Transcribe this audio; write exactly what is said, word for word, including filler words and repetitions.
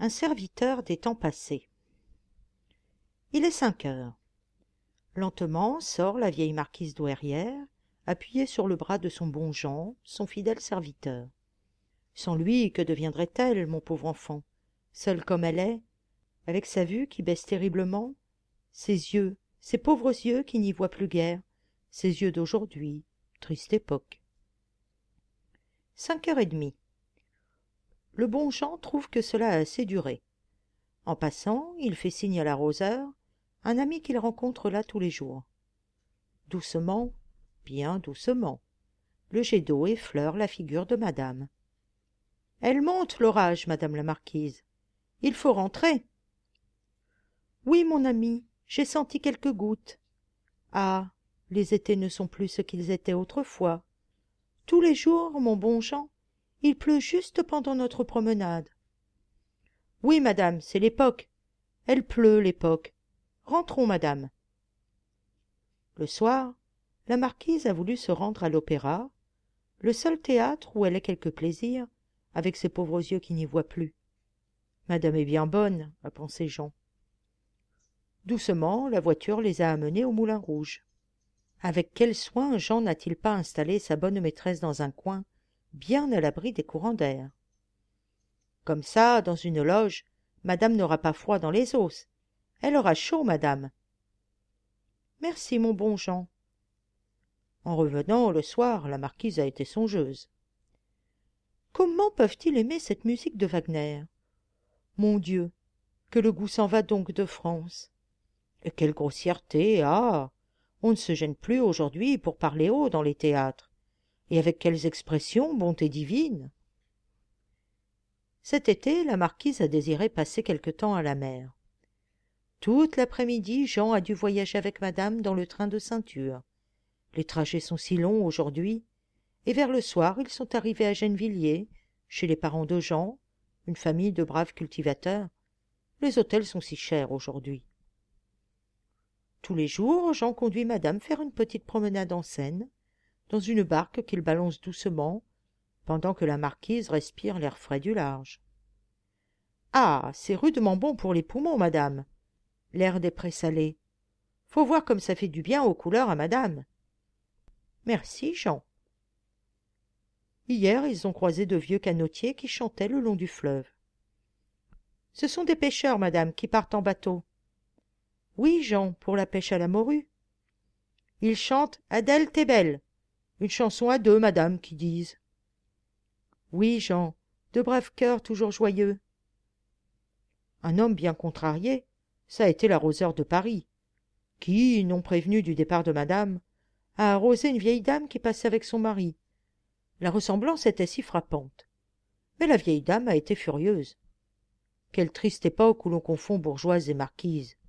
Un serviteur des temps passés. Il est cinq heures. Lentement sort la vieille marquise douairière, appuyée sur le bras de son bon Jean, son fidèle serviteur. Sans lui, que deviendrait-elle, mon pauvre enfant, seule comme elle est, avec sa vue qui baisse terriblement, ses yeux, ses pauvres yeux qui n'y voient plus guère, ses yeux d'aujourd'hui, triste époque. Cinq heures et demie. Le bon Jean trouve que cela a assez duré. En passant, il fait signe à l'arroseur, un ami qu'il rencontre là tous les jours. Doucement, bien doucement, le jet d'eau effleure la figure de madame. « Elle monte, l'orage, madame la marquise. Il faut rentrer. »« Oui, mon ami, j'ai senti quelques gouttes. Ah, les étés ne sont plus ce qu'ils étaient autrefois. Tous les jours, mon bon Jean, il pleut juste pendant notre promenade. »« Oui, madame, c'est l'époque. Elle pleut, l'époque. Rentrons, madame. » Le soir, la marquise a voulu se rendre à l'opéra, le seul théâtre où elle ait quelque plaisir, avec ses pauvres yeux qui n'y voient plus. Madame est bien bonne, a pensé Jean. Doucement, la voiture les a amenés au Moulin Rouge. Avec quel soin Jean n'a-t-il pas installé sa bonne maîtresse dans un coin, bien à l'abri des courants d'air. Comme ça, dans une loge, madame n'aura pas froid dans les os. Elle aura chaud, madame. Merci, mon bon Jean. En revenant le soir, la marquise a été songeuse. Comment peuvent-ils aimer cette musique de Wagner? Mon Dieu, que le goût s'en va donc de France. Et quelle grossièreté, ah! On ne se gêne plus aujourd'hui pour parler haut dans les théâtres. Et avec quelles expressions, bonté divine! Cet été, la marquise a désiré passer quelque temps à la mer. Toute l'après-midi, Jean a dû voyager avec madame dans le train de ceinture. Les trajets sont si longs aujourd'hui, et vers le soir, ils sont arrivés à Gennevilliers, chez les parents de Jean, une famille de braves cultivateurs. Les hôtels sont si chers aujourd'hui. Tous les jours, Jean conduit madame faire une petite promenade en Seine, dans une barque qu'il balance doucement, pendant que la marquise respire l'air frais du large. Ah, c'est rudement bon pour les poumons, madame, l'air des prés salés. Faut voir comme ça fait du bien aux couleurs à madame. Merci, Jean. Hier, ils ont croisé de vieux canotiers qui chantaient le long du fleuve. Ce sont des pêcheurs, madame, qui partent en bateau. Oui, Jean, pour la pêche à la morue. Ils chantent « Adèle, t'es belle », une chanson à deux, madame, qui disent. Oui, Jean, de braves cœurs toujours joyeux. Un homme bien contrarié, ça a été l'arroseur de Paris, qui, non prévenu du départ de madame, a arrosé une vieille dame qui passait avec son mari. La ressemblance était si frappante. Mais la vieille dame a été furieuse. Quelle triste époque où l'on confond bourgeoise et marquise.